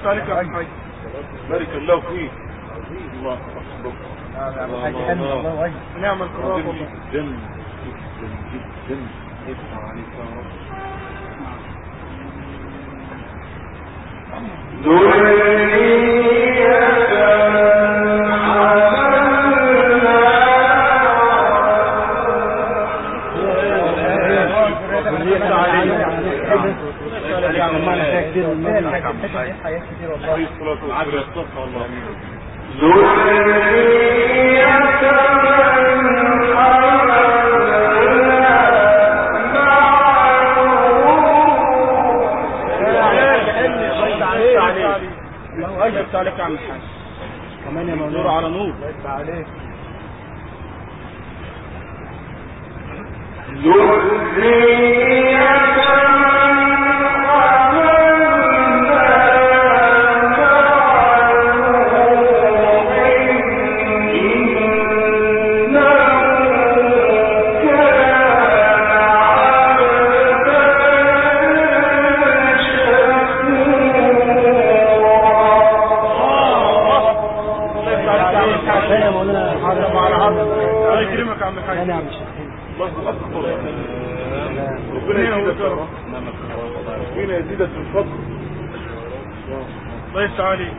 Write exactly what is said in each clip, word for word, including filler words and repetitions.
يفتح عليك يا حاج. بارك الله فيك. الله أكبر. الله نعم القرآن والله. جدا جدا جدا يفتح عليك يا رب. الله أجبت عليك يا عم الحاج. كمان يا مولانا نور على نور. الله يفتح عليك. الله أكبر. ربنا يزيدك يا رب. ربنا يزيدك من فضل. الله يفتح عليك.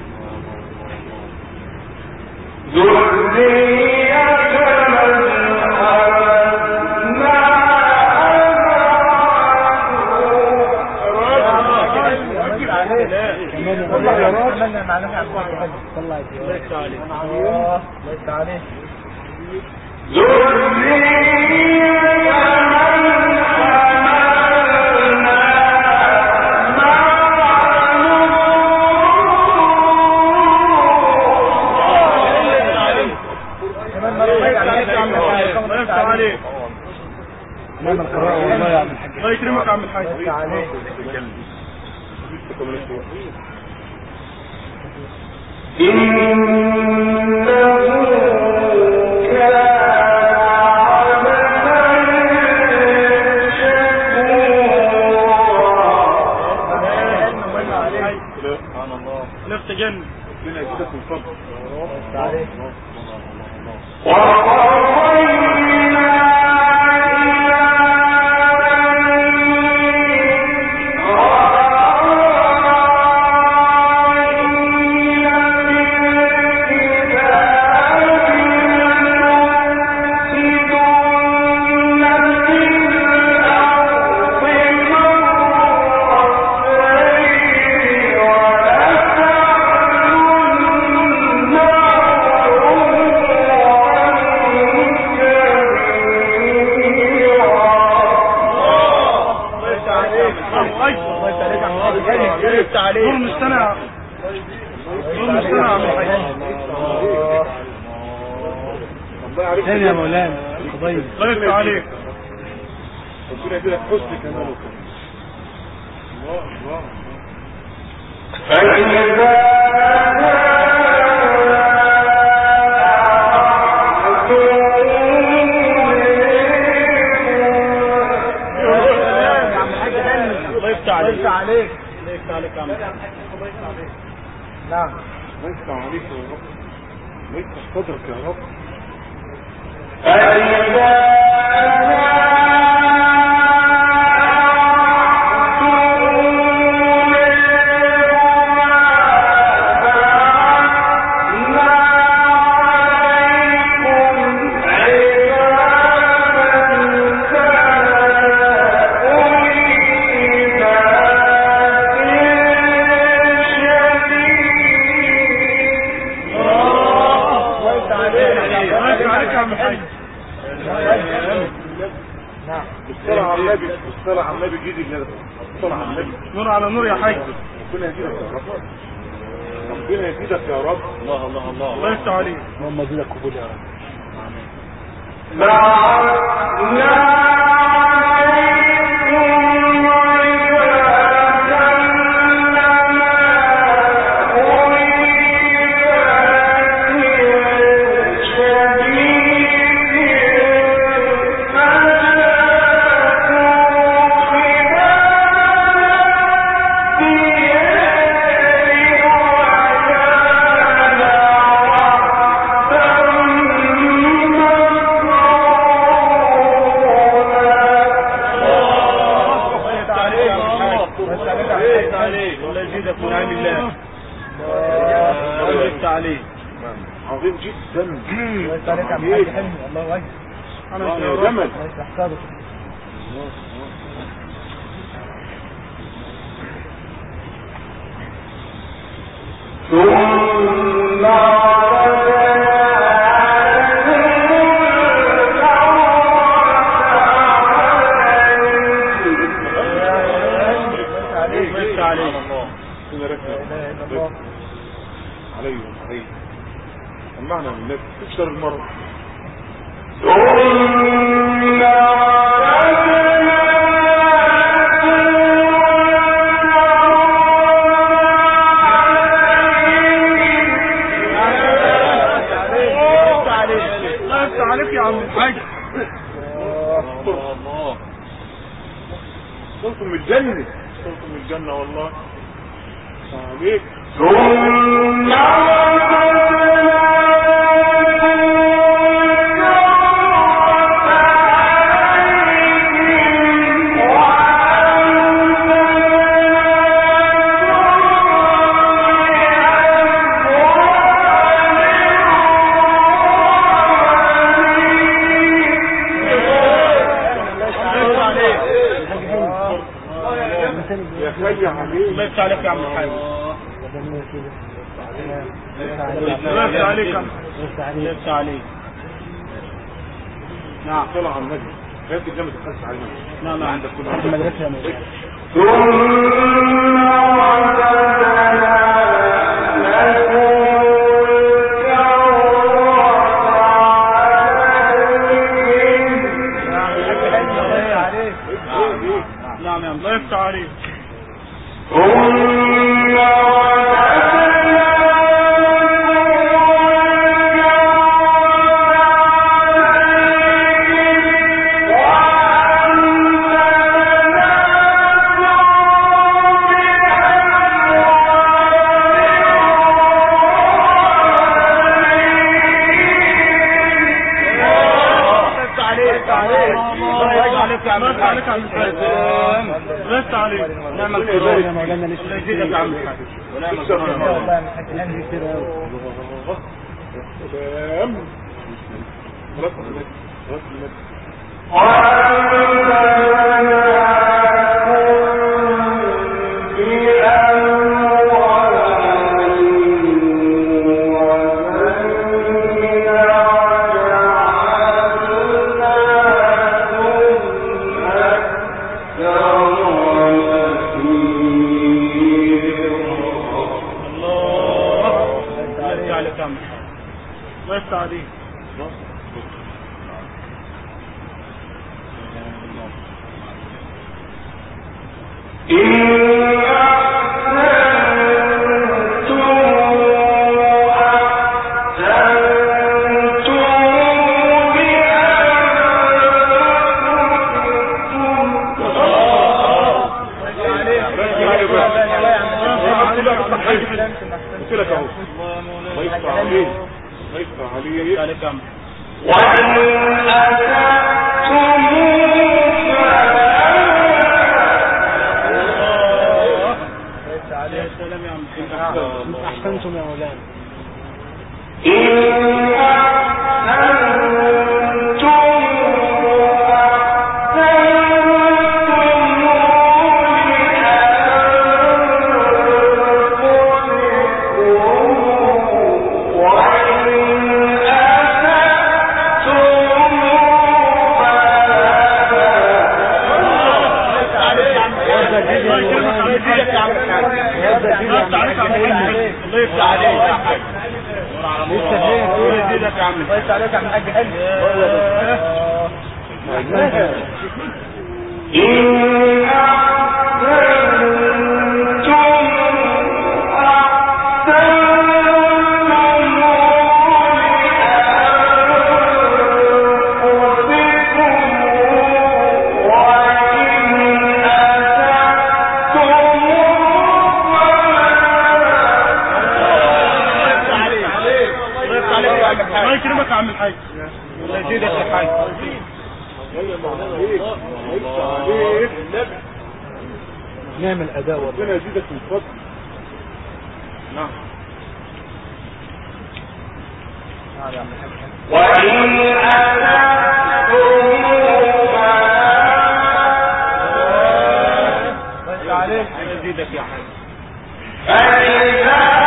نعم القراءة والله يا عم الحاج. الله يكرمك يا عم الحاج. سبحان الله. نفس جنة. ربنا يزيدك من فضل. نور مستنع. نور مستنع يا عم الحاج. ثاني يا مولانا. الله يفتح عليك. ربنا يديلك حسن كماله. الله الله. الله يفتح عليك. عليك. الله يفتح عليك يا عم. نعم. الله يفتح عليك يا رب. الله يفتح صدرك يا رب. بالصلاة على النبي. بالصلاة على النبي. جيدي كده. بالصلاة على النبي. نور على نور يا حاج. ربنا يزيدك يا رب. ربنا يزيدك يا رب. الله الله الله. الله يفتح عليك. اللهم زيدك قبول يا رب. عليك. عظيم جدا. الله يفتح عليك يا عم الحاج حلمي. الله اكبر. الله يا جمل. الله يفتح صدرك. عليه عليه سمعنا من الناس تكسر المرض. عليك يا عم الحاج. الله صوتكم من الجنة، صوتكم من الجنة والله. عليك يا خي عليك. الله يفتح عليك يا عم الحاج. الله يفتح عليك يا عم. الله يفتح عليك. نعم. طلع على النبي. هات الجامعة تخلص علينا. نعم نعم. عندك كل في المدرسة يا مولانا. نعم يا الله يفتح عليك. الله عليك يا عم الحاج. الله عليك. نعم الكرام يا مولانا لسه. الله يزيدك يا عم الحاج. ونعم الكرام. والله يا عم الحاج حلمي كده. سلام. خلاص خلاص الله يفتح عليك. قلت لك اهو. الله يفتح عليك. الله يفتح عليك. عليك يا عم. يا سلام يا عم. احسنتم يا مولانا. الله يفتح عليك يا حاج. الله يزيدك يا عم. الله يفتح عليك يا عم الحاج حلمي. الله يكرمك يا عم الحاج. الله يزيدك يا حاج. نعمل اداء ربنا يزيدك من فضل. نعم. وإن بس عليك يزيدك يا حاج. فإذا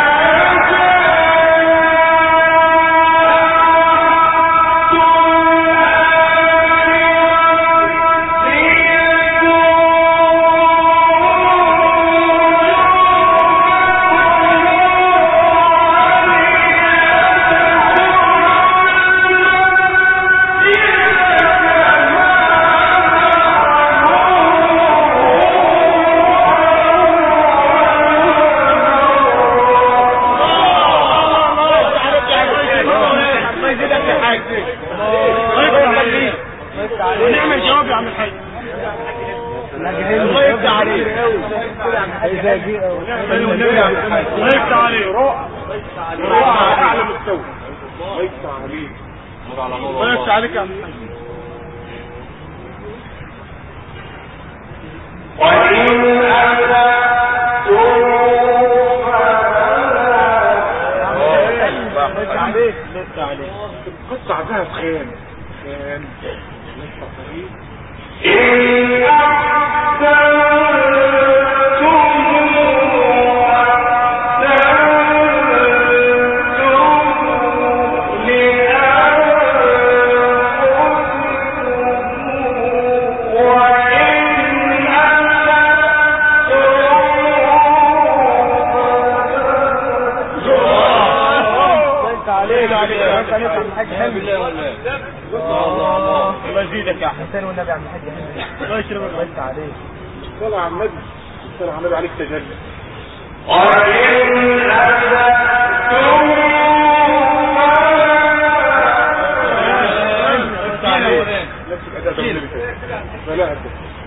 نعمل جواب يا عم الحاج. الله يفتح عليك. الله يفتح عليك. روعة أعلى مستوى. الله يفتح عليك. الله يفتح عليك يا عم الحاج. وإن لسه عليك لسه عليك. قطع ذهب خام خام لسه صحيح. إن الله يزيدك يا حسين والنبي عم الحاج. الله يشربك. الله يفتح عليك. الصلاة على النبي. الصلاة على النبي عليك تجلي. وإن نفسك أداء دولي فلا أداء.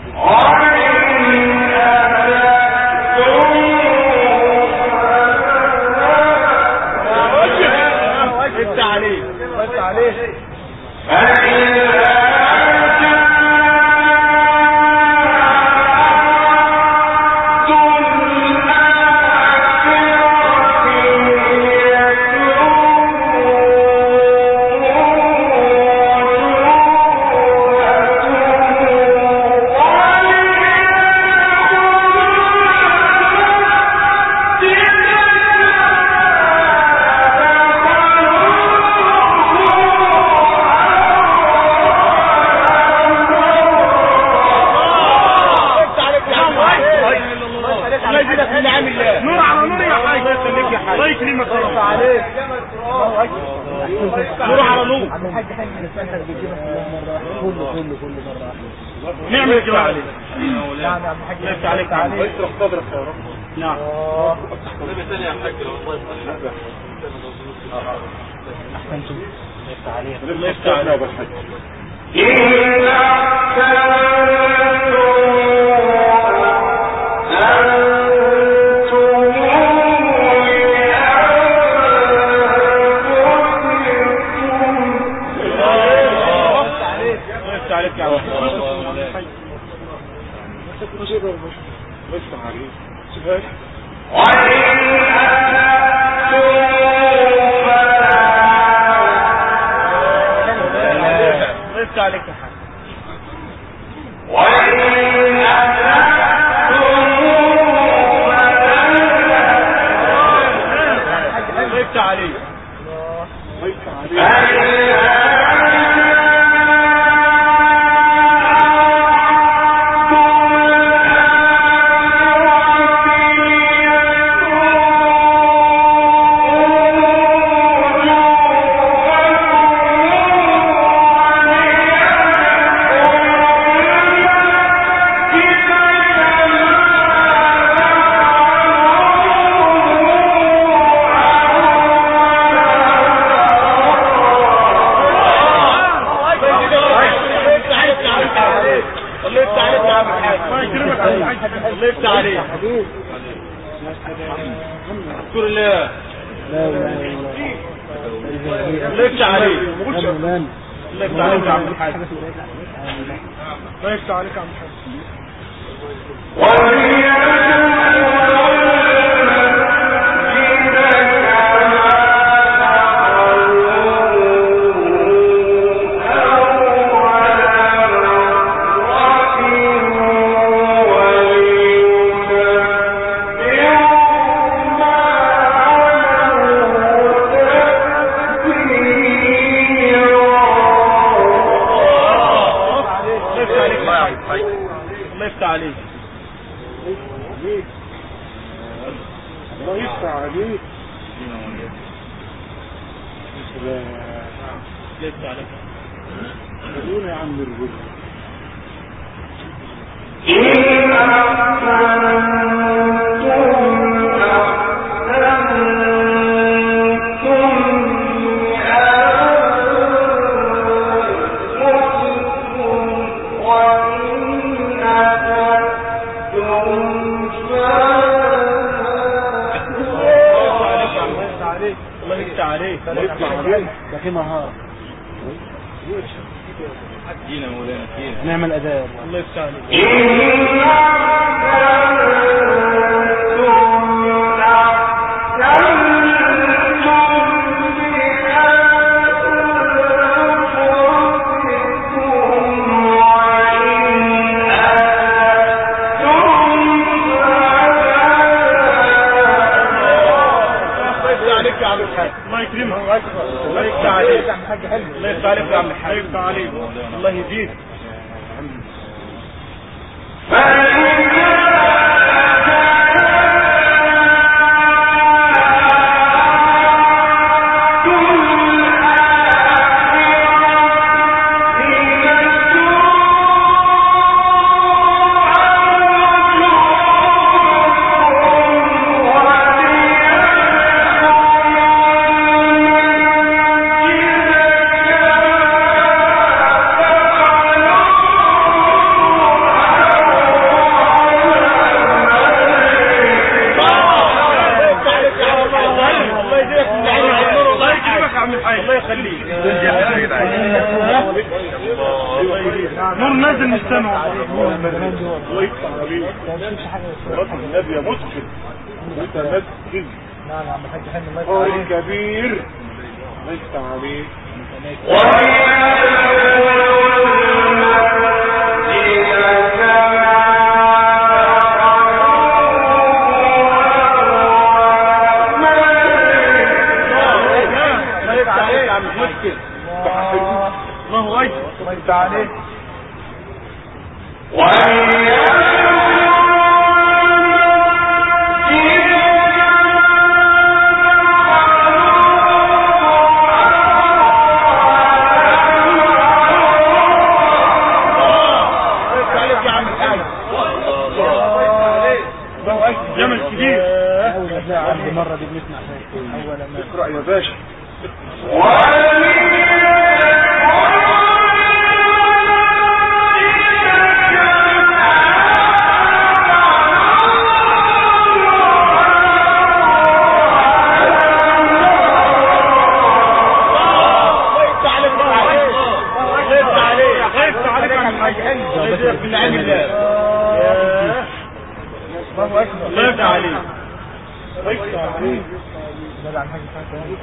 لسه عليك لسه عليك. نور على نور يا حاج. الله يكرمك. الله عليك. نور على نور. عم الحاج حاج بيجيبك كله كله كله مره واحده. نعمل كده عليك. نعم يا عم الحاج. لسه عليك عليك. ويسرق صدرك يا رب. نعم. نبي ثاني يا حاج والله يسلمك. احسنتم. لسه عليك. الله يفتح عليك يا ابو الحاج. عليك يا عم. لسه عليك. سؤال. لسه عليك يا حاج. لسه عليك. لسه عليك. الله يفتح عليك. اذكر الله. لا اله الا الله. الله يفتح عليك. الله يفتح عليك يا عم الحاج. الله يفتح عليك يا عم الحاج. عليك. الله يفتح عليك. لسه عليك. خلونا يا عم الرجل. إن الله يفتح عليك. ده في مهارة. جينا مولانا فينا. نعمل أداء. الله يفتح عليك. الله يكرمك. الله يفتح عليك. الله يفتح عليك يا عم الحاج. الله يفتح عليك. الله يزيد. نور نازل من السماء. الله يفتح عليك. رب النبي يا مسكن متمكن. لا لا عم الحاج حلمي الله يفتح عليك. كبير. الله يفتح عليك. الله أكبر. الله يفتح عليك. جمل كبير. أول ما عندي مرة دي بنسمع أول ما اقرأ يا باشا. الله أكبر. الله يفتح عليك. الله يفتح عليك. ده عن حاجة ثانية.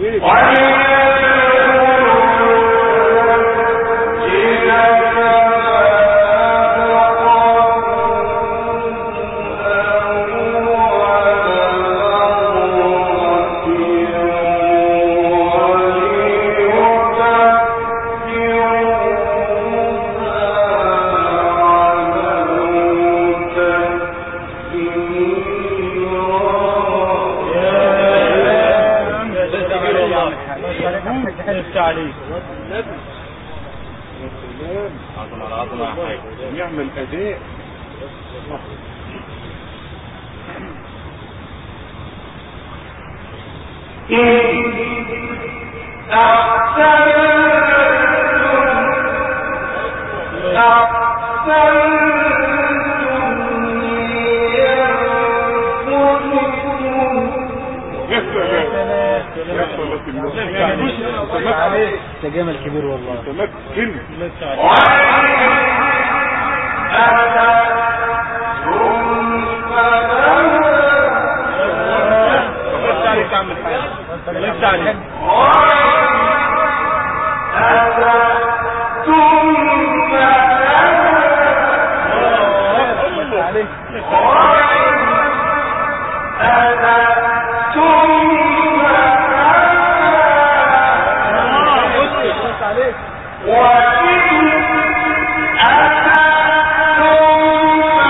نعمل أداء. تجامل كبير والله. تمكن. وإن أتتم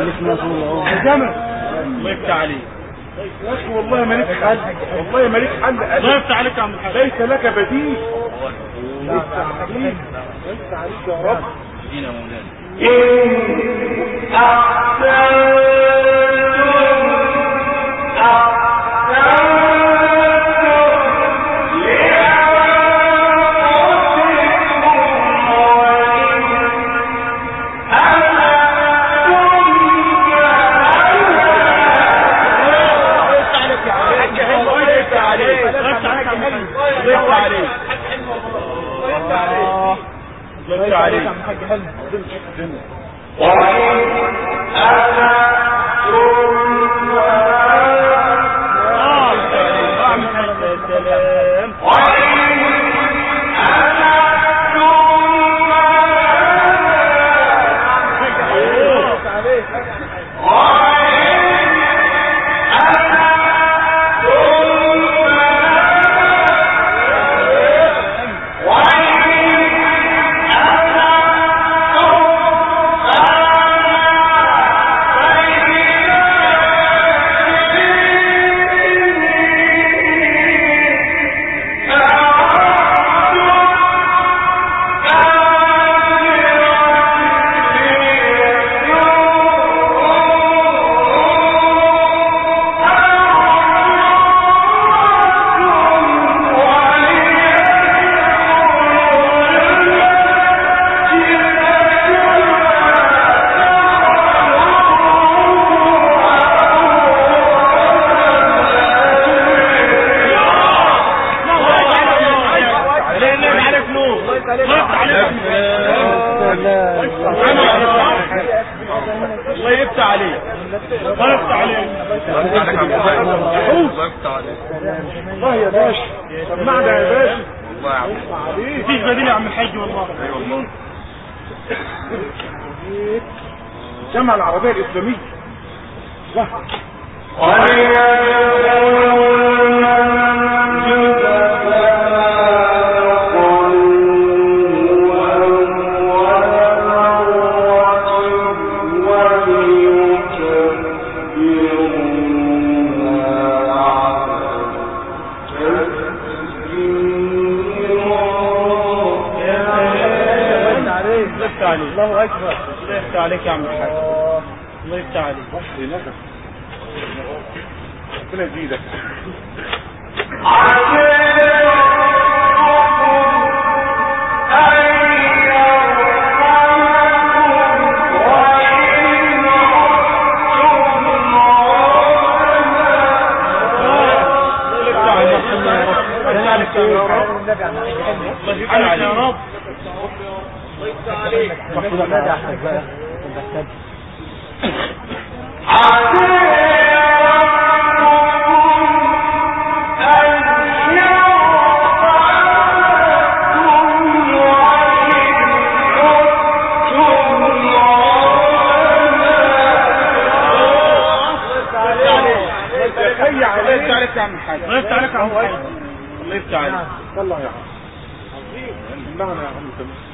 جمل الله يفتح عليك يا اخي والله مالك حل والله مالك حل الله يفتح عليك يا عم الحاج ليس لك بديل يفتح عليك يفتح عليك يا رب دينا مولانا إن الله يا باشا سمعنا يا باشا والله يا عم مفيش بديل يا عم الحاج والله اي والله جمع العربية الإسلامية الله الله أكبر الله يفتح عليك يا عم الحاج الله يفتح عليك ربنا يزيدك يا رب محفوظة ماذا أحسن بقى ونبتد الله يفتح عليك يا عم الحاج الله يفتح عليك يا عم الحاج الله يفتح عليك والله يا عم اللهم يا عم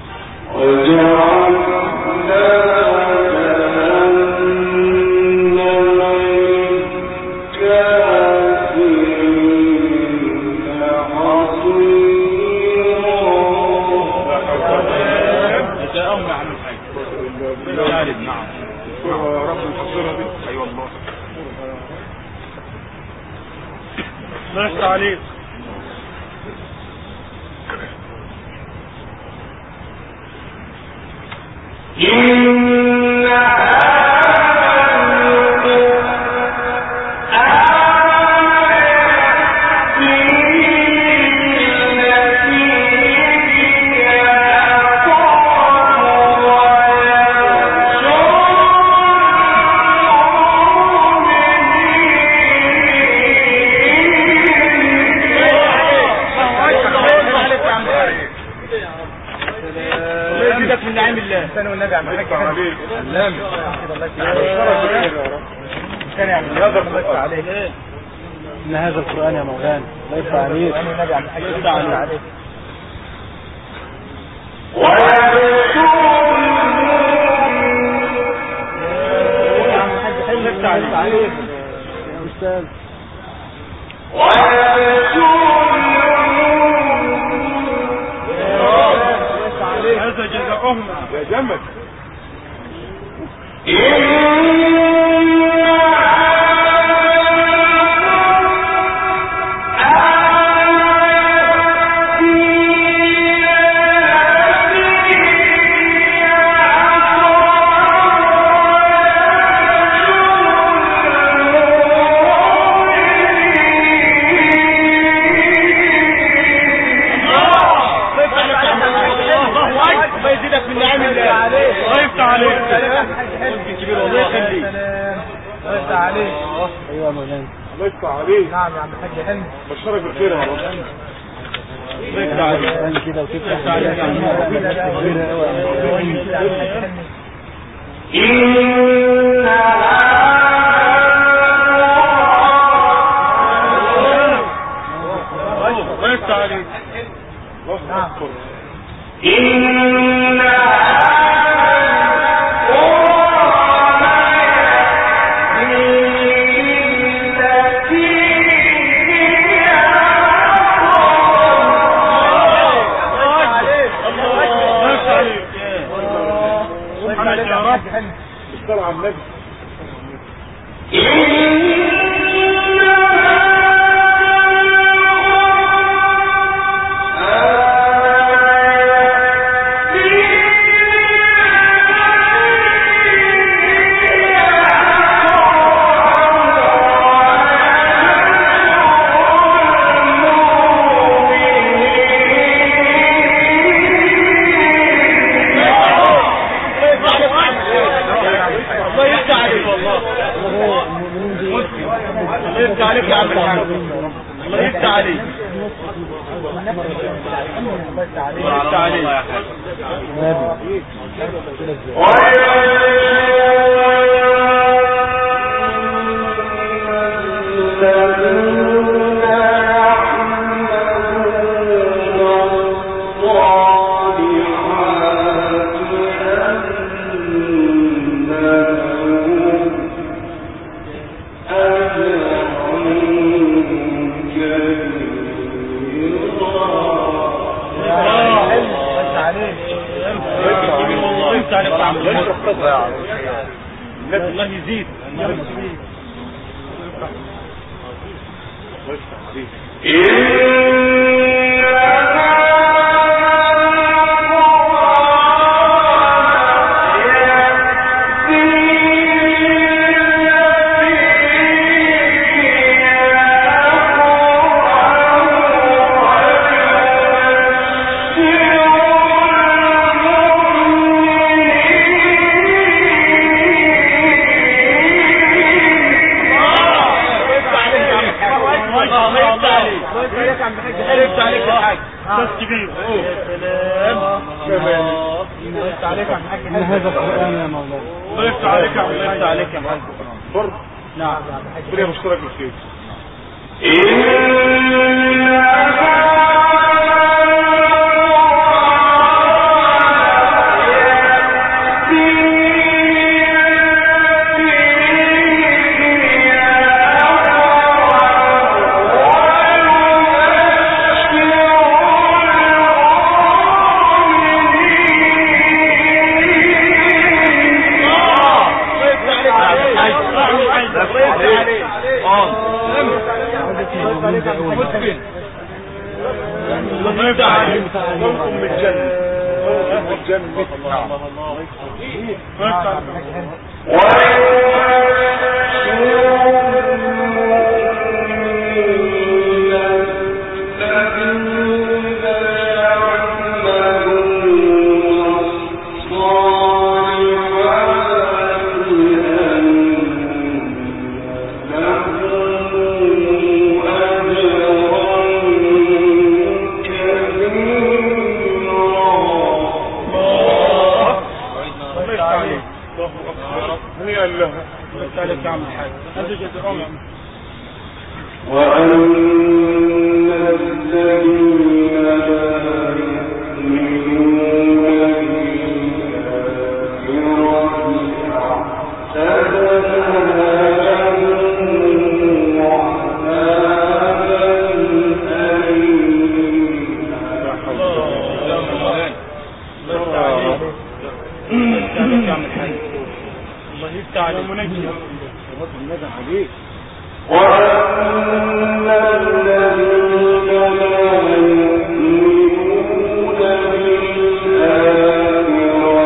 الله يفتح عليك إن هذا القرآن يا مولانا لا يفتح عليك لا يفتح عليك عليك يا أستاذ. هذا جزاؤهم يا جمل ايوه مولانا الله يفتح عليك. نعم يا عم الحاج حلمي بشرك بالخير يا رب. الله يفتح عليك كده وتفتح عليك كبيره قوي الله يفتح عليك. الله اكبر. الصلاة على النبي. الله يفتح عليك. الله يفتح عليك يا حاج. الله يزيد. الله يفتح عليك. عرفت عليك يا حاج. استاذ كبير. الله يفتح عليك يا عم الحاج حلمي. هذا القرآن يا مولانا. الله يفتح عليك يا عم. الله يفتح عليك يا حاج. فرض. نعم يا عم الحاج. ربنا يبشرك بالخير. الله يفتح عليك. صوتكم من الجنة. صوتكم من الجنة. الله يفتح عليك يا عم الحاج. هذا جزاؤهم. وأن الذين لا يؤمنون بالآخرة أعتدنا لهم يا عم الحاج الله يفتح على المنجم النبي عليك. وأن الذين لا يؤمنون بالآخرة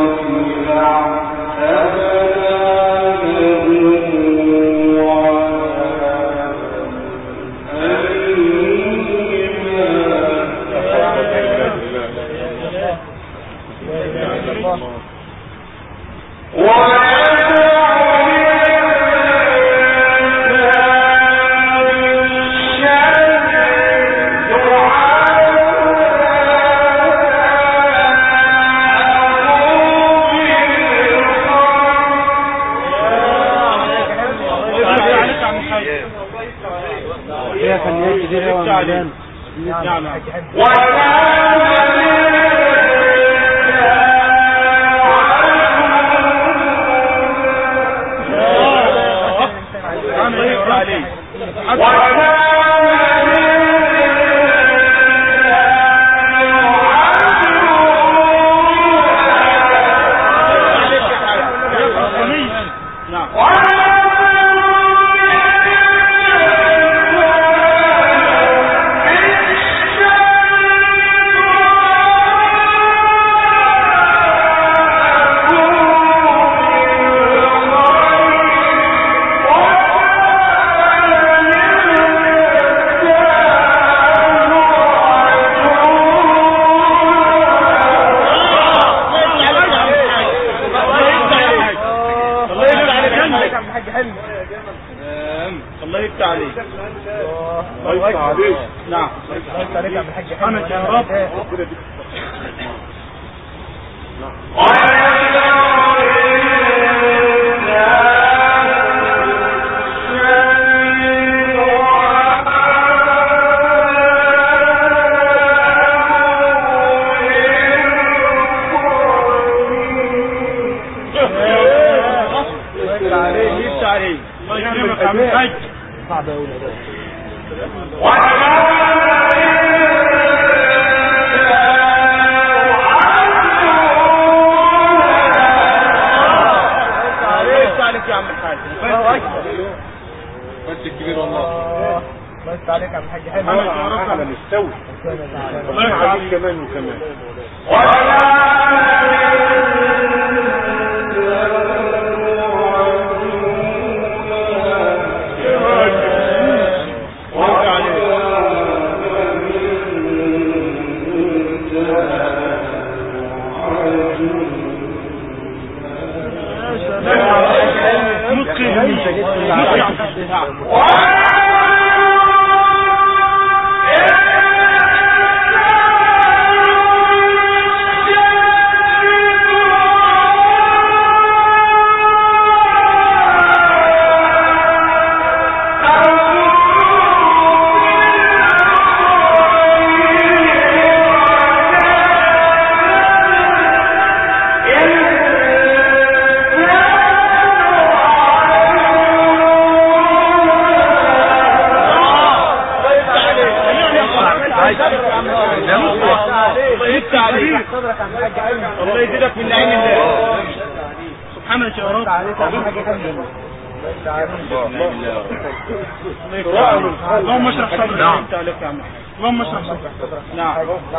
اللهم اشرح صدرك. نعم اللهم اشرح صدرك. نعم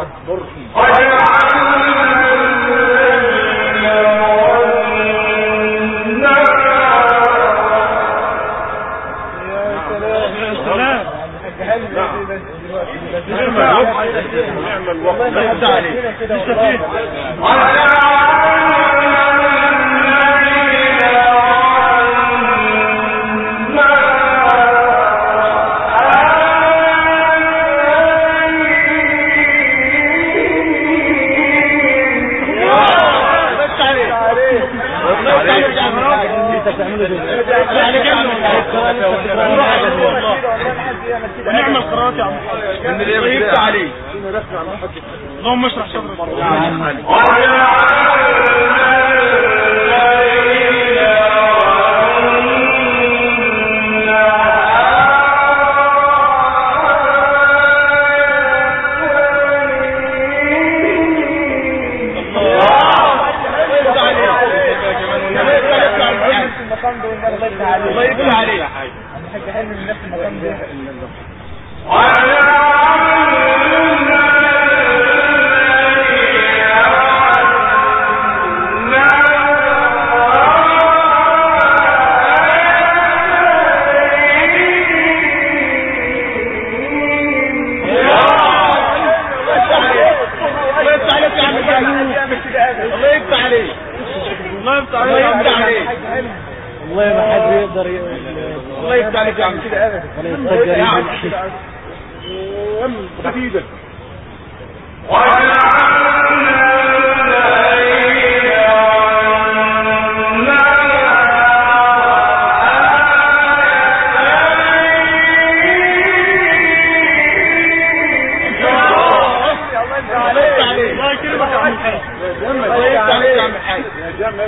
نعم الوقت ونعمل قراءات يا عم طيبت عليه. اللهم اشرح صدرك. المكان ده والنبي الله يفتح عليه. الله يفتح عليه يا حاج. الحاج حلو من نفس المكان ده. والله ما حد يقدر الله يفتح عليك يا عم كده ابدا ولا يستجر يم جديدة الله يكرمك يا عم الحاج. الله يفتح عليك يا عم الحاج. يا جمال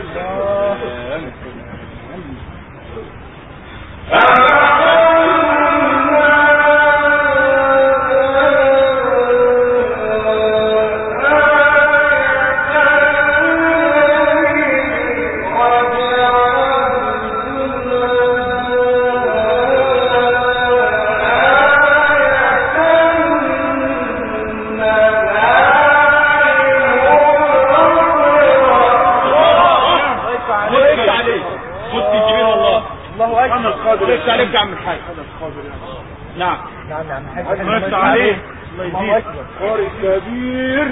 ليس عليك يا عم الحاج. نعم نعم يا عم الحاج. ليس عليك. الله اكبر. قارئ كبير.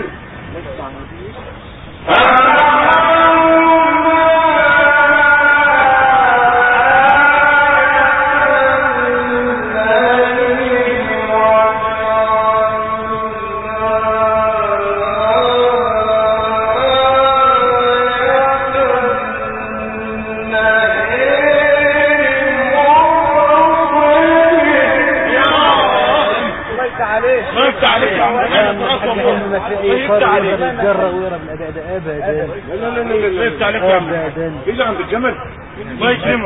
يتجرأ ويرى من الأداء ده أبدا. لا لا لا لا لا يفتح عليك يا عم. إيه عند الجمل. الله يكرمك.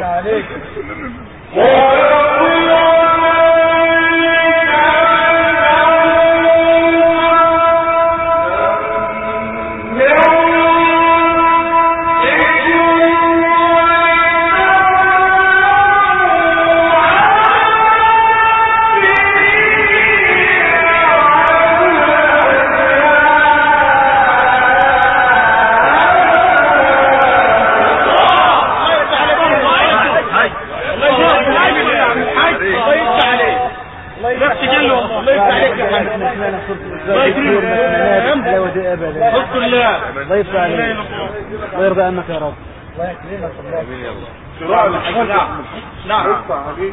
الله يفتح عليك. الله يرضى عنك يا رب. الله يكرمك. الله امين يا الله. شراء الحاج. نعم نعم. يفتح عليك.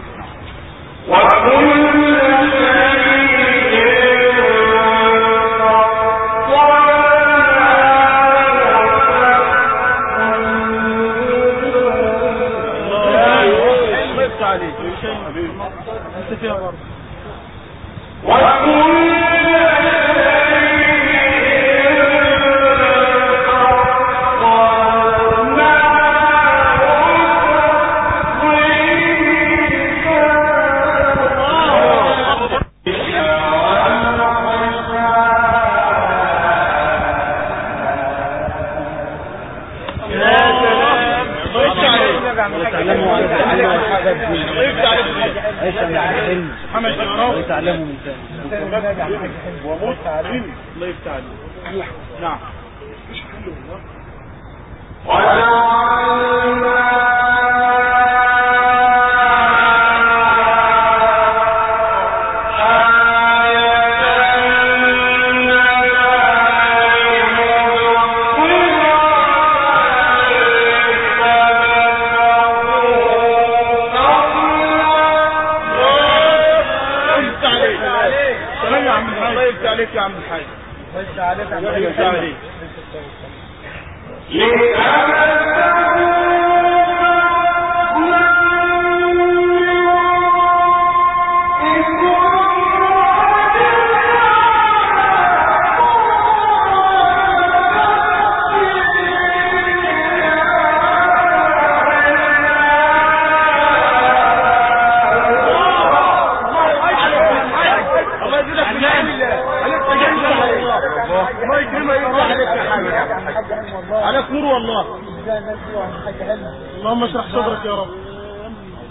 الله يفتح عليك. انت فيها برضه. ويتعلموا من ثاني. وموت عليم. الله يفتح عليك. نعم. مش حلو والله. عليك يا عم الحاج. خش عليك يا عم الحاج. عليك نور والله. اللهم اشرح صدرك يا رب.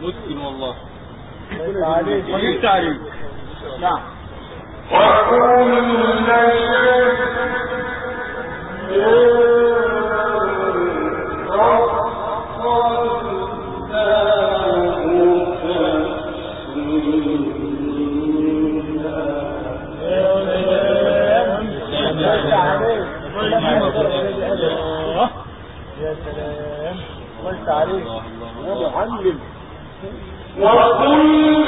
مسكن والله وجبت عليك نعم وكل يا سلام قلت عليك يا معلم وكل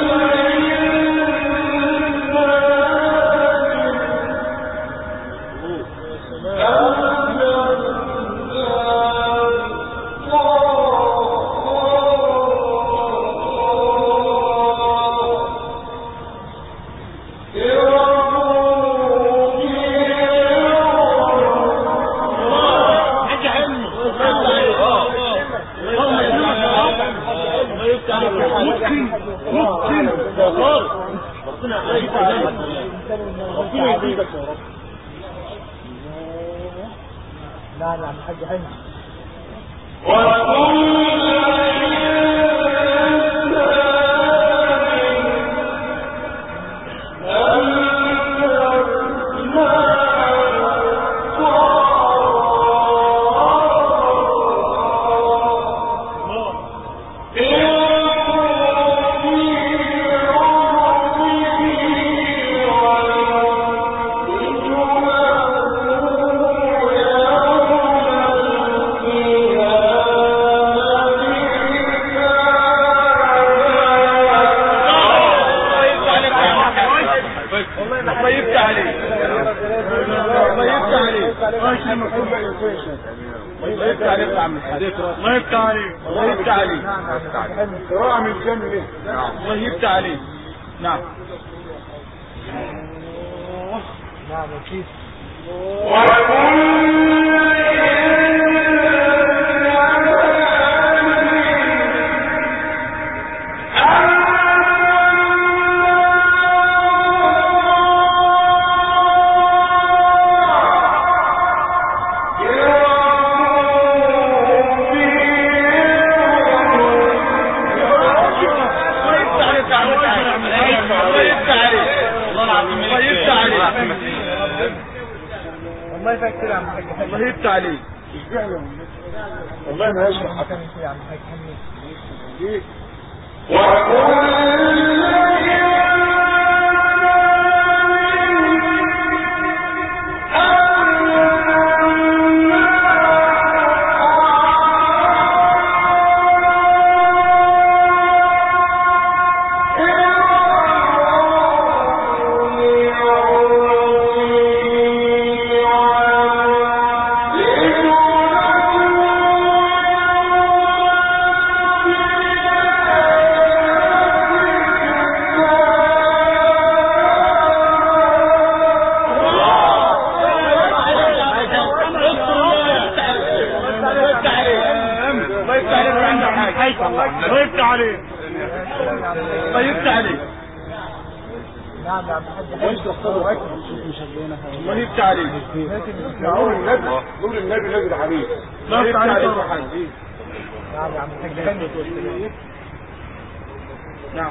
لا لا الحاج حلو الله يفتح عليك الله يفتح عليك قراءة من جنة الله يفتح عليك نعم نعم اكيد والله يفكر يا عم الحاج حميد الله يفتح عليك والله ما يشرح حتى يا عم الحاج حميد ليه الله يفتح عليك الله يفتح عليك نعم يا عم الحاج حميد واشرح صدرك الله يفتح عليك نور النبي نور النبي نزل عليك الله يفتح عليك يا حاج نعم يا عم الحاج حميد نعم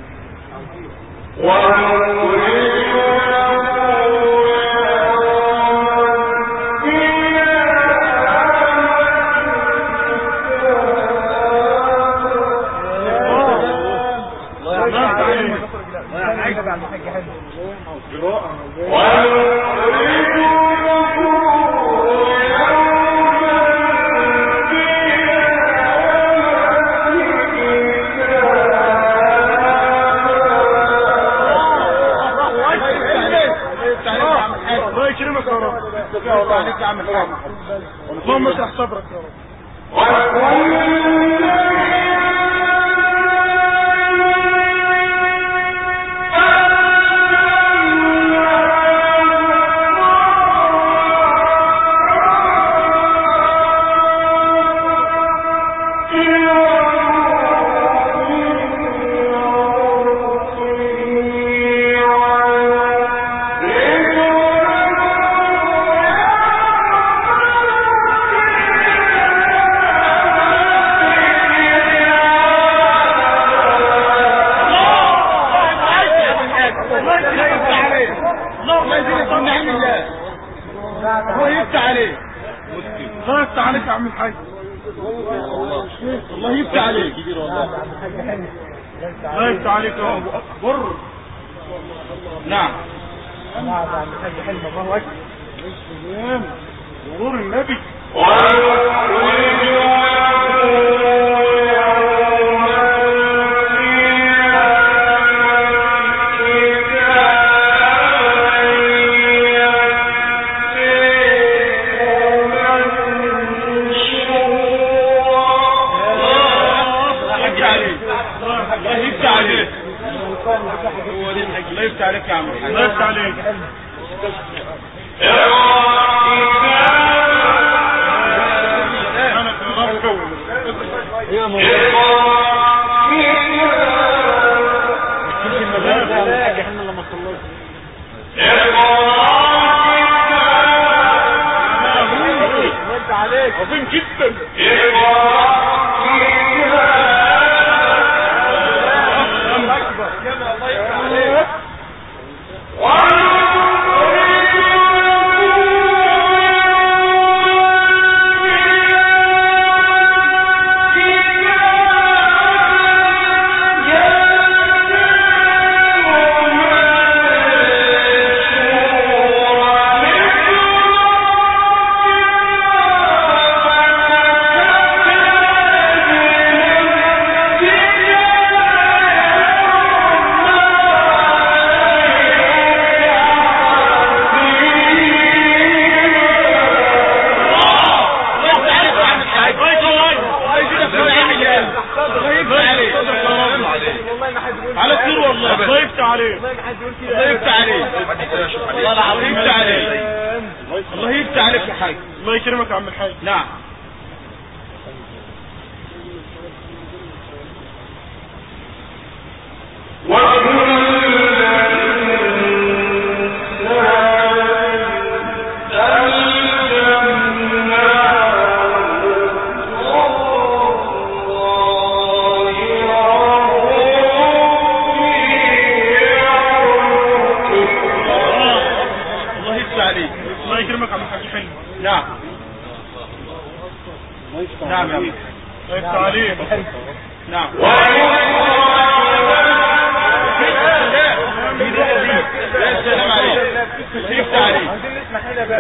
الله يكرمك يا رب الله عليك يا عم الحاج اللهم اشرح صدرك يا رب Yeah. عم الحاج. الله يفتح عليك. الله يفتح عليك يا ابو اكبر. نعم نعم عم الحاج حلم الله اكبر. سلام ونور النبي. الله يفتح عليك يا عم. الله يفتح عليك. يا مولانا احنا لما خلصنا وانت عليك عظيم جدا. اكبر كما الله يفتح عليك. على خير والله. الله يفتح عليك. الله يفتح عليك. الله العظيم يفتح عليك. الله يفتح عليك يا حاج. الله يكرمك يا عم الحاج. نعم نعم نعم يا يفتح عليك. نعم يا سلام عليك. يفتح عليك. عايزين نسمع حاجه بقى.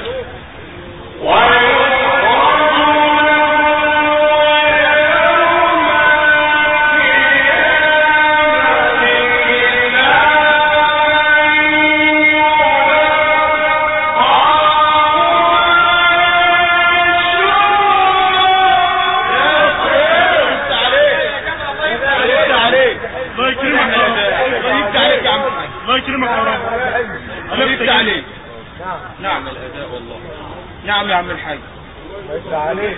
الله يكرمك يا رب. الله يفتح عليك. نعم نعم الاداء والله. نعم يا عم الحاج. الله يفتح عليك.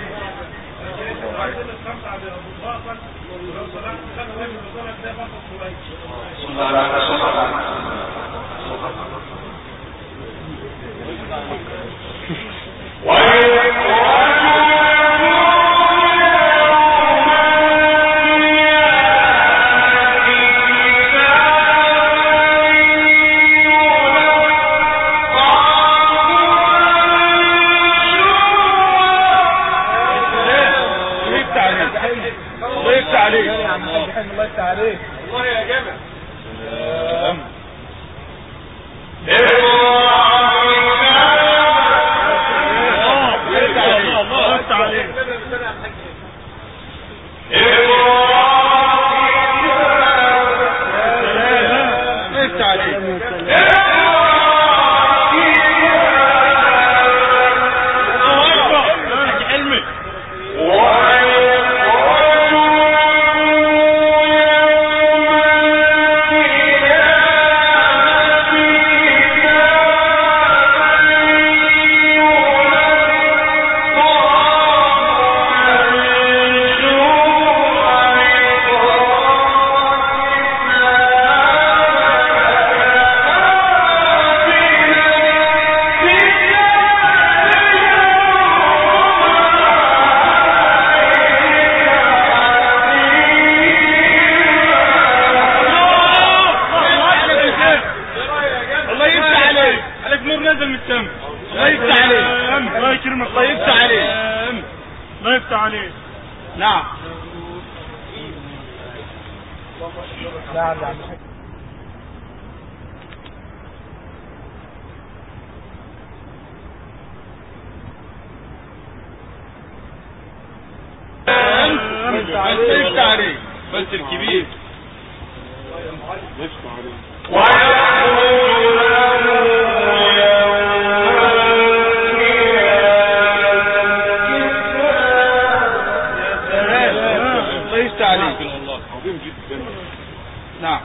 الله يفتح عليك. يا عم الحاج حلم الله يفتح عليك. الله يا جمل. الله يفتح عليك. يفتح عليك. الله يفتح عليك. نعم. نعم نعم. بس عليك بس الكبير بس عليك. ليس عليك الله عظيم جدا. نعم.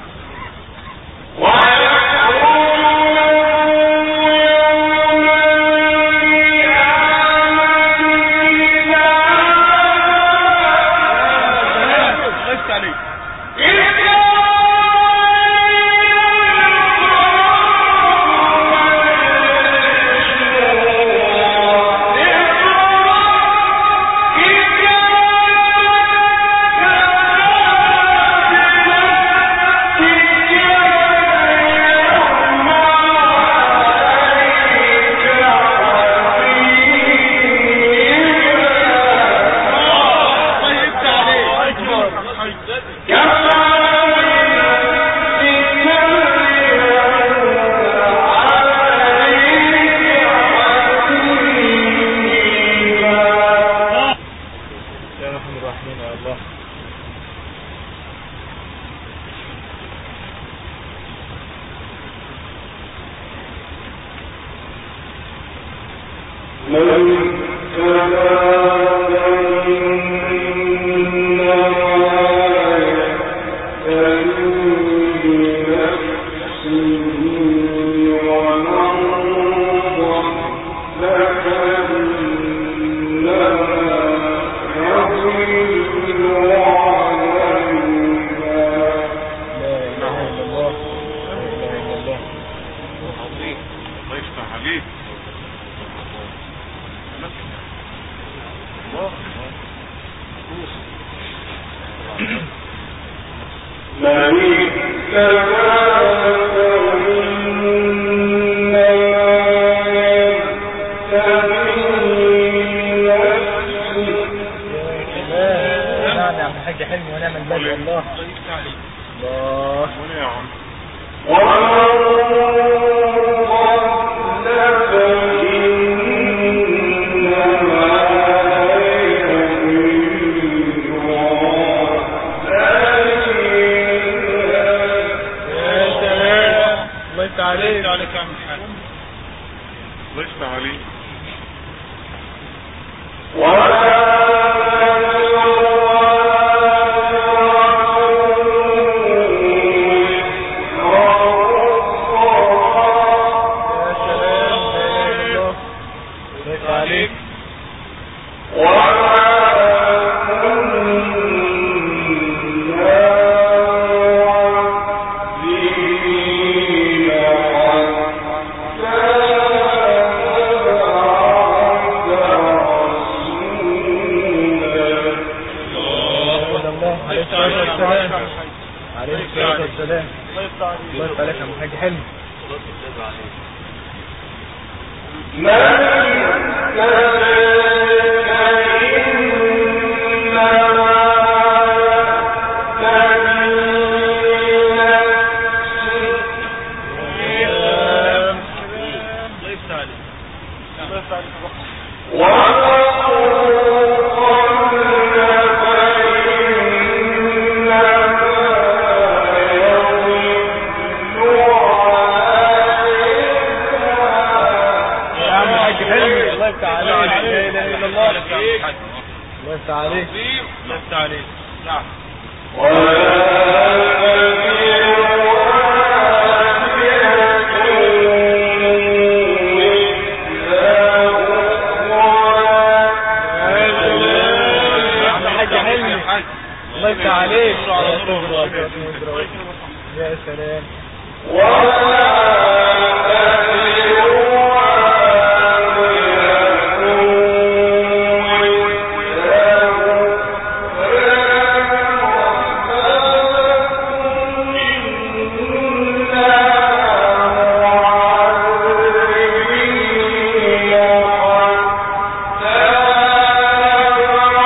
الله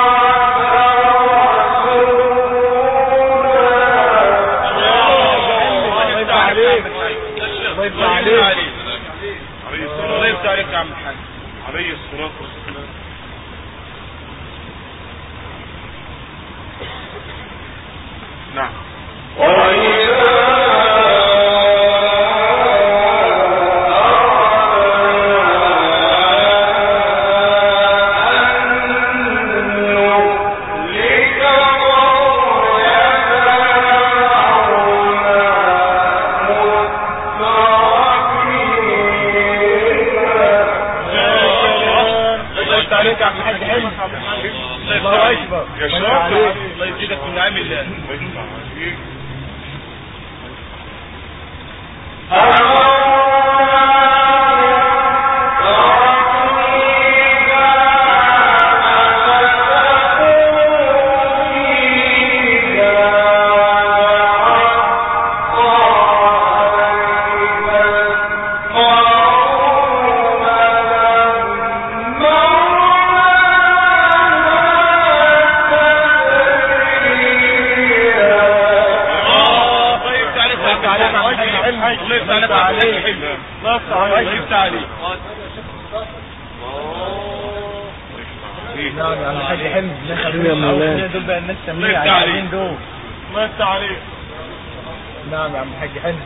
نعم. الله اكبر يا شاطر. الله يزيدك من نعم الله. نعم يا عم الحاج حلو.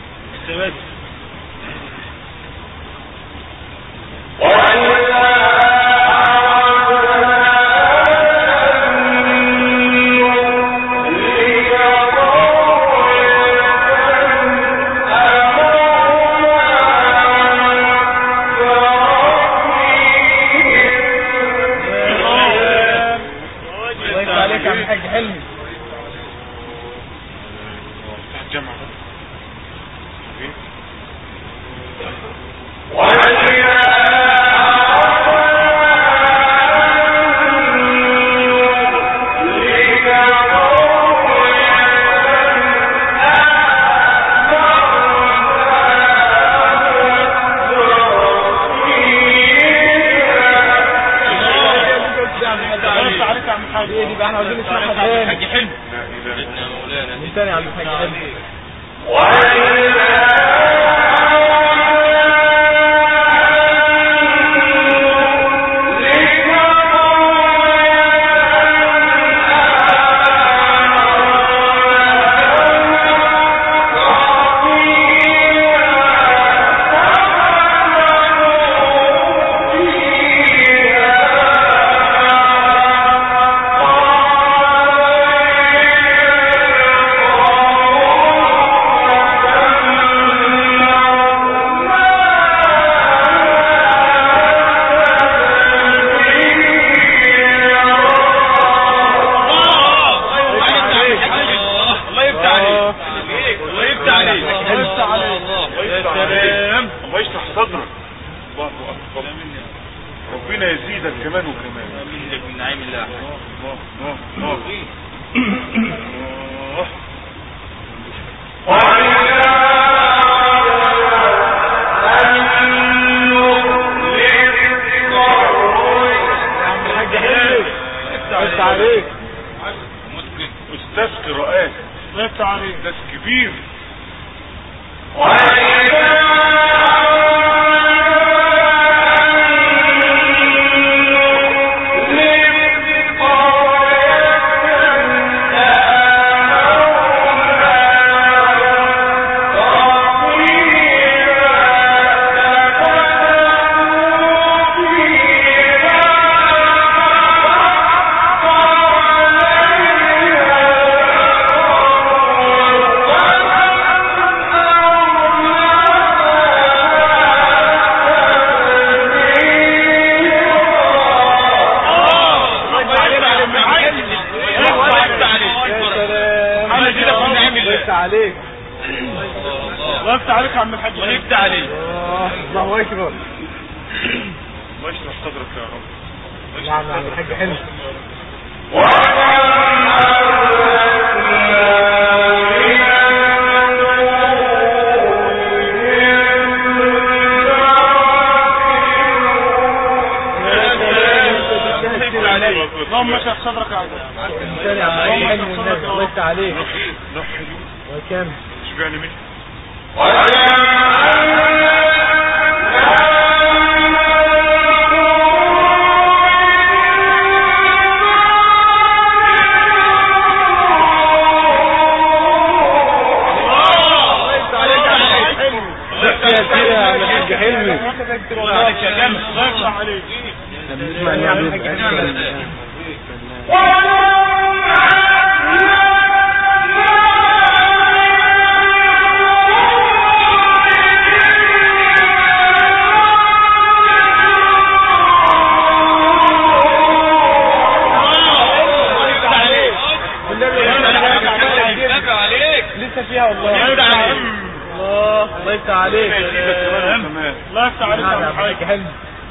اللهم اشرح صدرك يا عبد الله عليك وكم اشبعني منه فيها والله. الله يفتح عليك. الله الله يفتح عليك. الله يفتح عليك يا حاج حلو.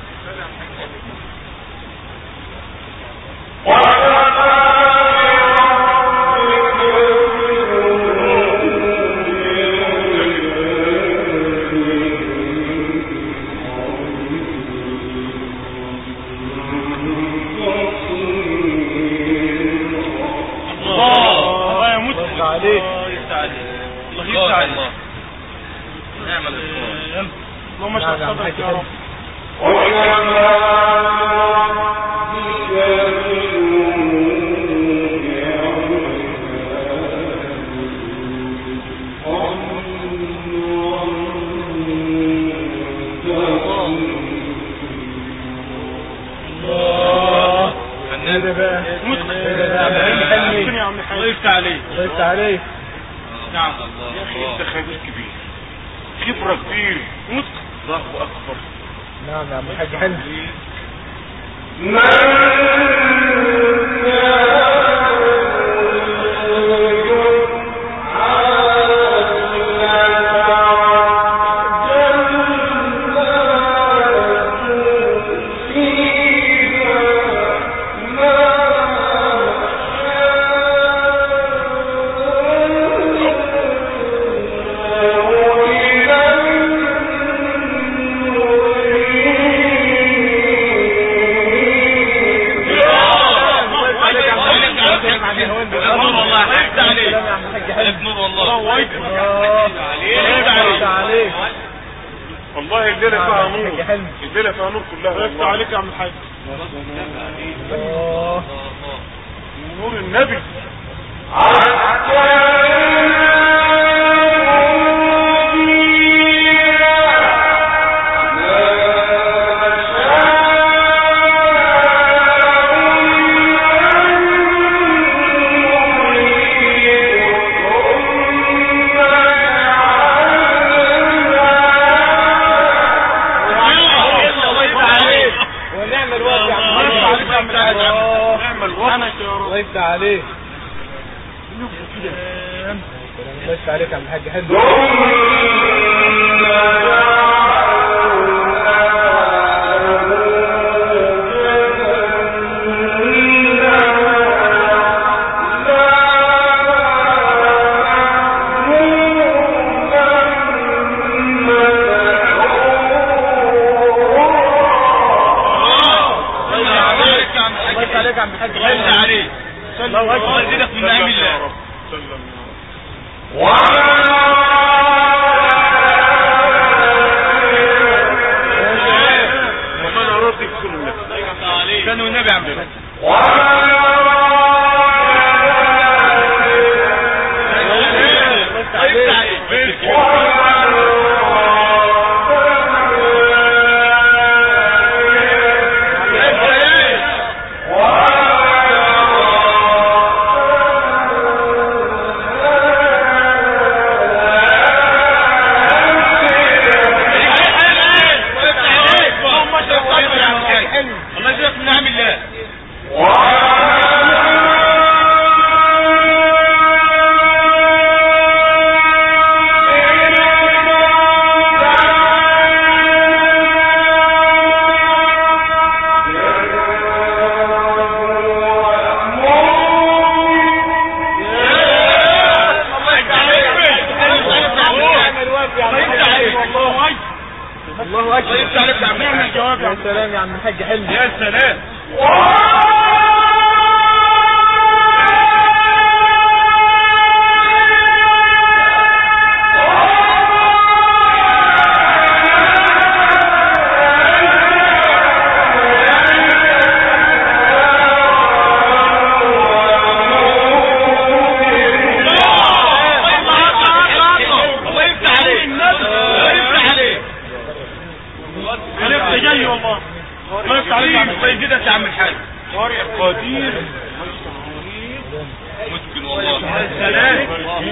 اللهم اشرح صدرك يا رب. الله يفتح عليك. الله يفتح عليك. نعم يا اخي انت خبير كبير، خبرة كبير، نطق الله اكبر. نعم يا عم الحاج حلو. والله الليلة فيها نور، الليلة فيها نور كلها. الله يفتح عليك يا عم الحاج. الله نور النبي. الله يفتح عليك. الله يفتح عليك يا عم الحاج حلو. الله اكبر. يزيدك من نعم الله. ومن أراد يكسر النبي كانوا النبي عم بيقول الله اكبر. يا سلام يا عم الحاج حلو. يا سلام. يا عم الحاج قدير مسكن والله. يا سلام.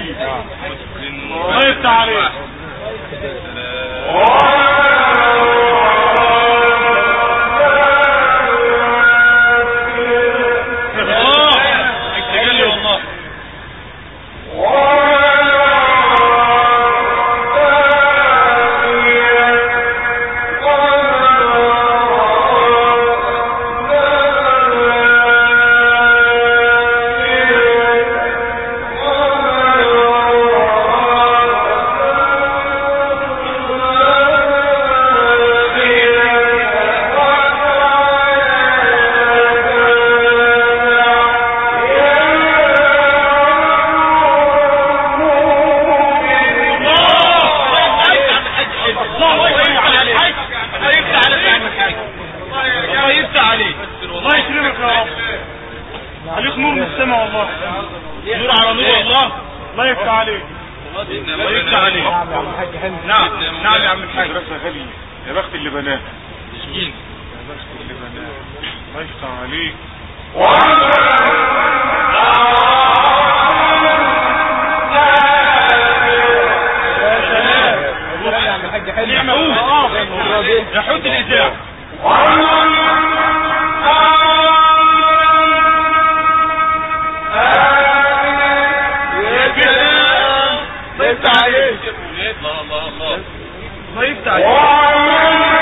الله يفتح عليك. عليك نور من السماء والله، نور على نور والله. الله يفتح عليك، الله يفتح عليك. نعم يا عم الحاج حلمي. نعم نعم يا عم الحاج. مدرسة غالية، يا بخت اللي بناه، مسكين، يا بخت اللي بناه. الله يفتح عليك. يا عم الحاج حلمي. نعم اه يا حوت الاذاعه. الله يفتح عليك، الله الله الله، الله يفتح عليك.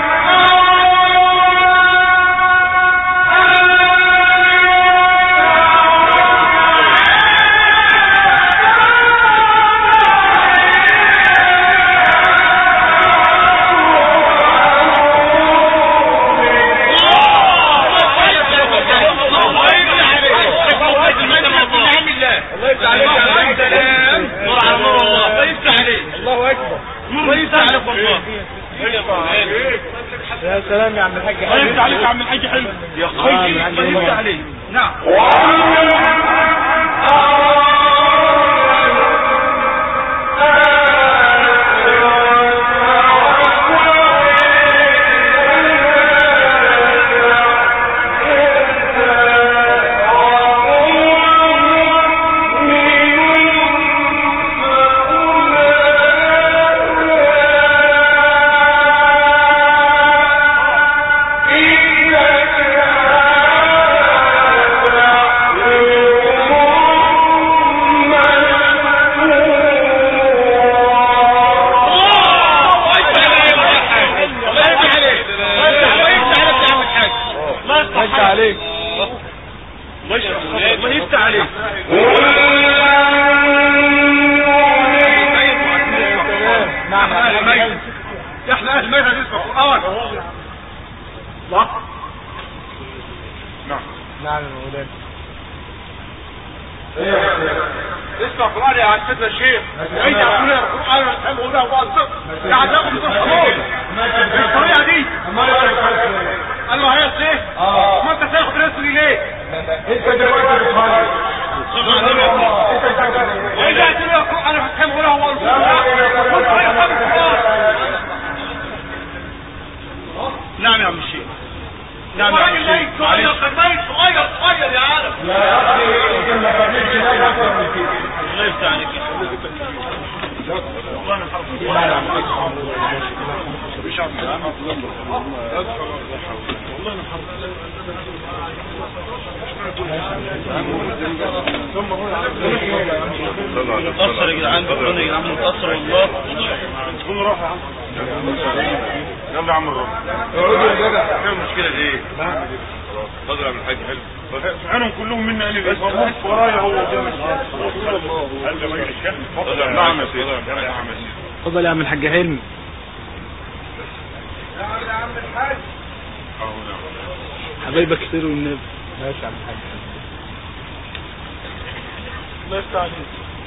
يا سلام يا عم الحاج حلمي. الله يفتح عليك يا عم الحاج حلمي يا خير، الله يفتح عليك. نعم اسمع قرآن يا عزيزنا الشيخ. عيد يا عمنا القرآن والحمد لله وأصدق يا عزاكم بالصبور بالطريقة دي. قال له هيا ايه؟ اه ما انت تاخد رسمي ليه؟ انت دلوقتي بتخالف. انت عايزين القرآن والحمد لله وأصدق. نعم يا عم الشيخ. نعم يا عم الشيخ. صغير صغير صغير يا عالم. يا اخي انت ما تعملش لا اكتر من كده. الله يفتح عليك. والله انا حرب. والله انا حرب. والله انا حرب. ثم هو متأثر يا جدعان، ربنا يا جدعان متأثر والله. قول روح يا عم. يلا يا عم الروح. ايه المشكلة دي ايه؟ اتفضل يا عم الحاج حلو. عنهم كلهم منا قال لي ورايا هو نعم يا سيدي. اتفضل يا عم الحاج حلمي. يا عم الحاج. حبايبك كتير والنبي. ماشي يا عم الحاج. الله يفتح عليك.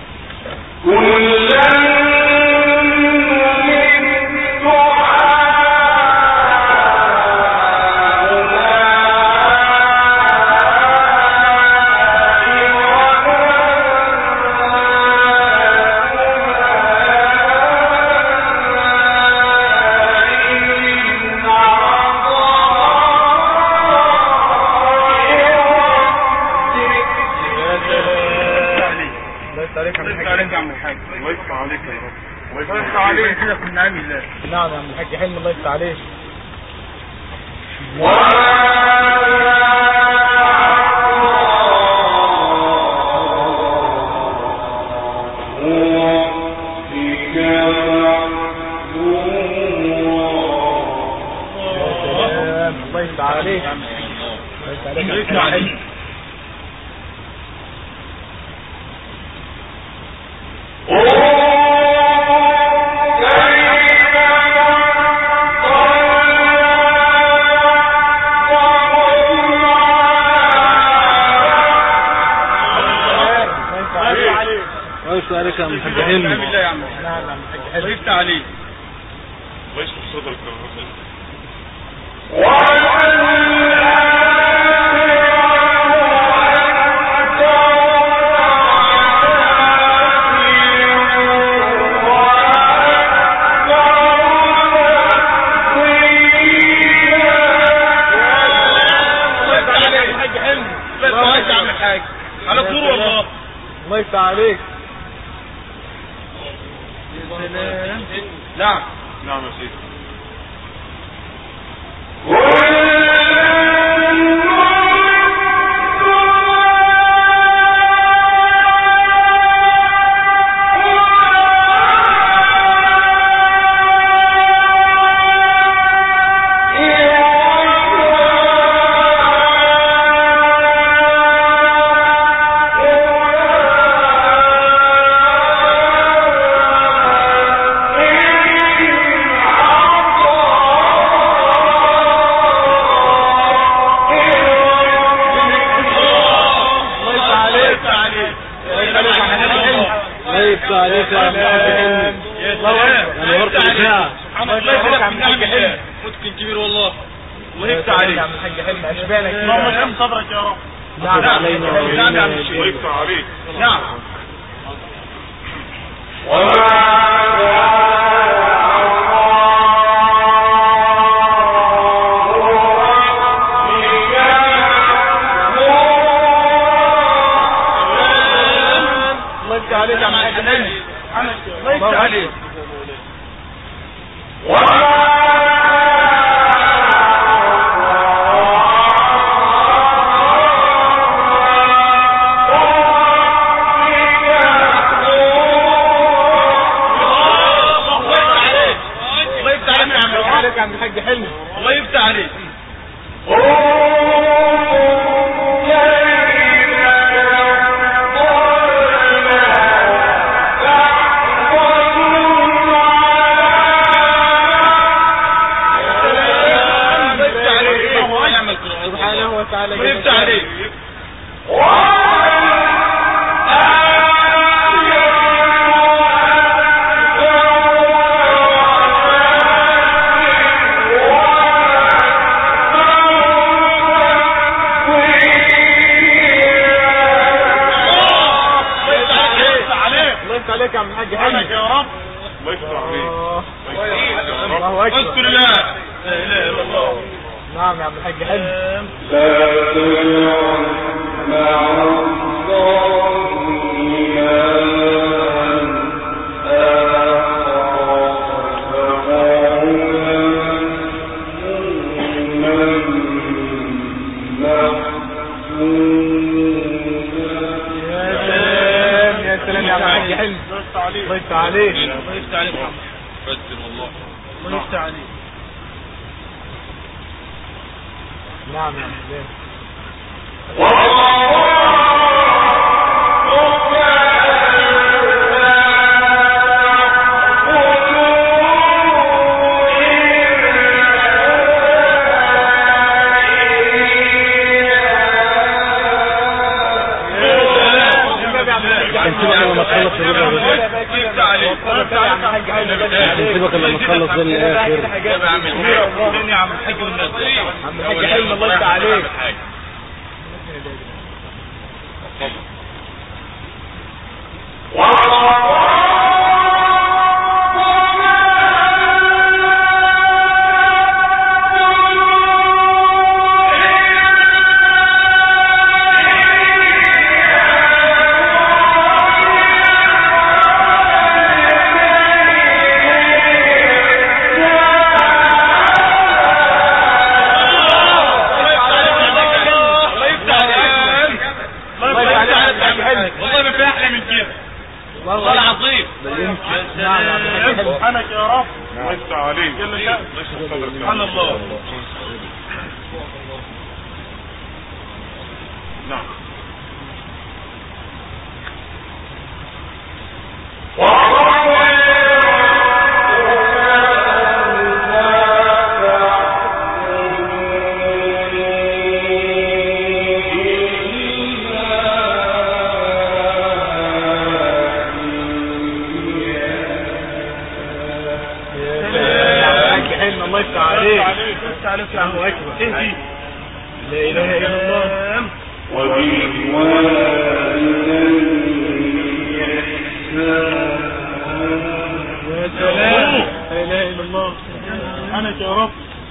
نعم يا عم الحاج حلمي الله يفتح عليك. الله يفتح عليك. الله يفتح عليك. عليك يا عم الحاج حلمي. نعم يا عم الحاج حلمي. الله يفتح عليك. الله يشفي صدرك يا رب. الحاج على طول والله. الله يفتح عليك. نعم نعم يا سيدي.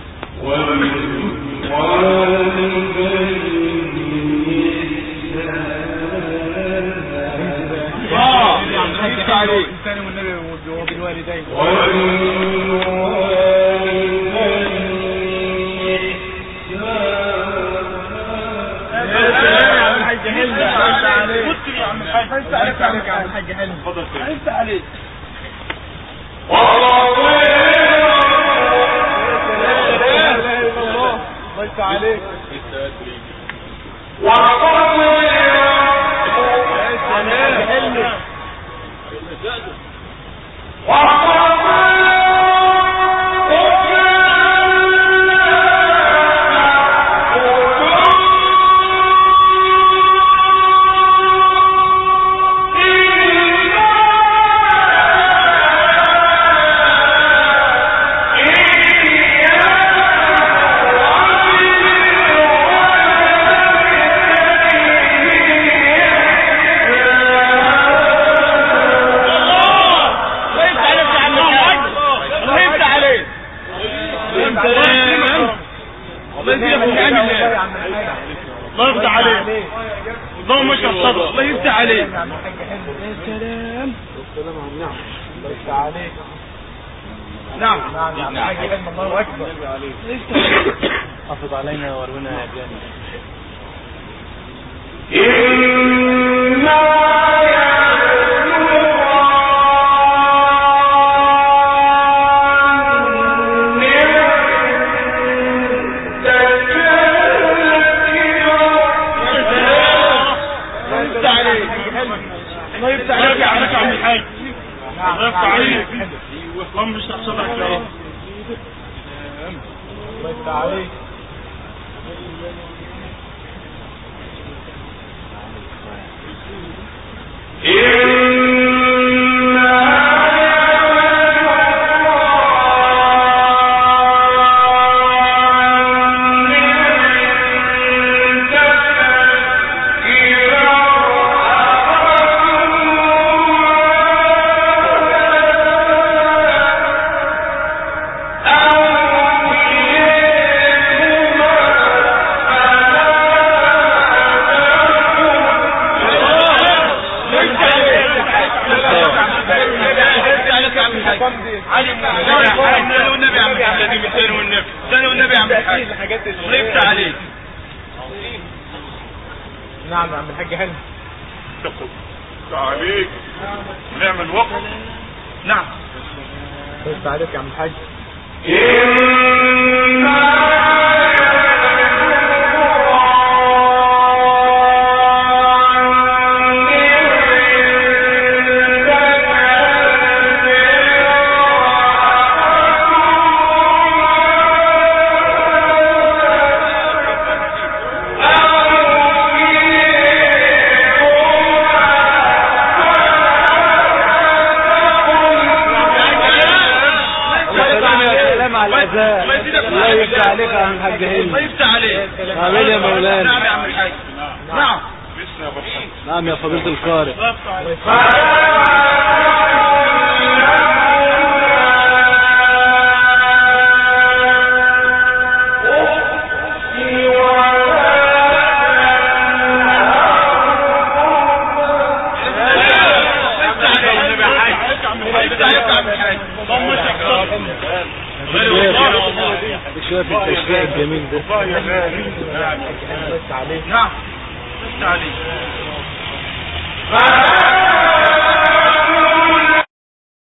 وبالوالدين عليه الثاني والنبي وبالوالدين أفض علينا ورونا يا جاني الله يفتح عليك يا عم الحاج. الله يفتح عليك. اللهم مش تحصل لك الله يفتح عليك. نعم يا عم الحاج حلمي. عليك نعمل وقت. نعم بس عليك يا عم الحاج. الله يفتح عليك يا عم الحاج هاني. الله يفتح عليك. امين يا مولانا. نعم يا عم الحاج. نعم. نعم يا فضيلة القارئ. شوف التشريع الجميل ده. الله يا غالي. نعم. بس عليك. نعم. بس عليك.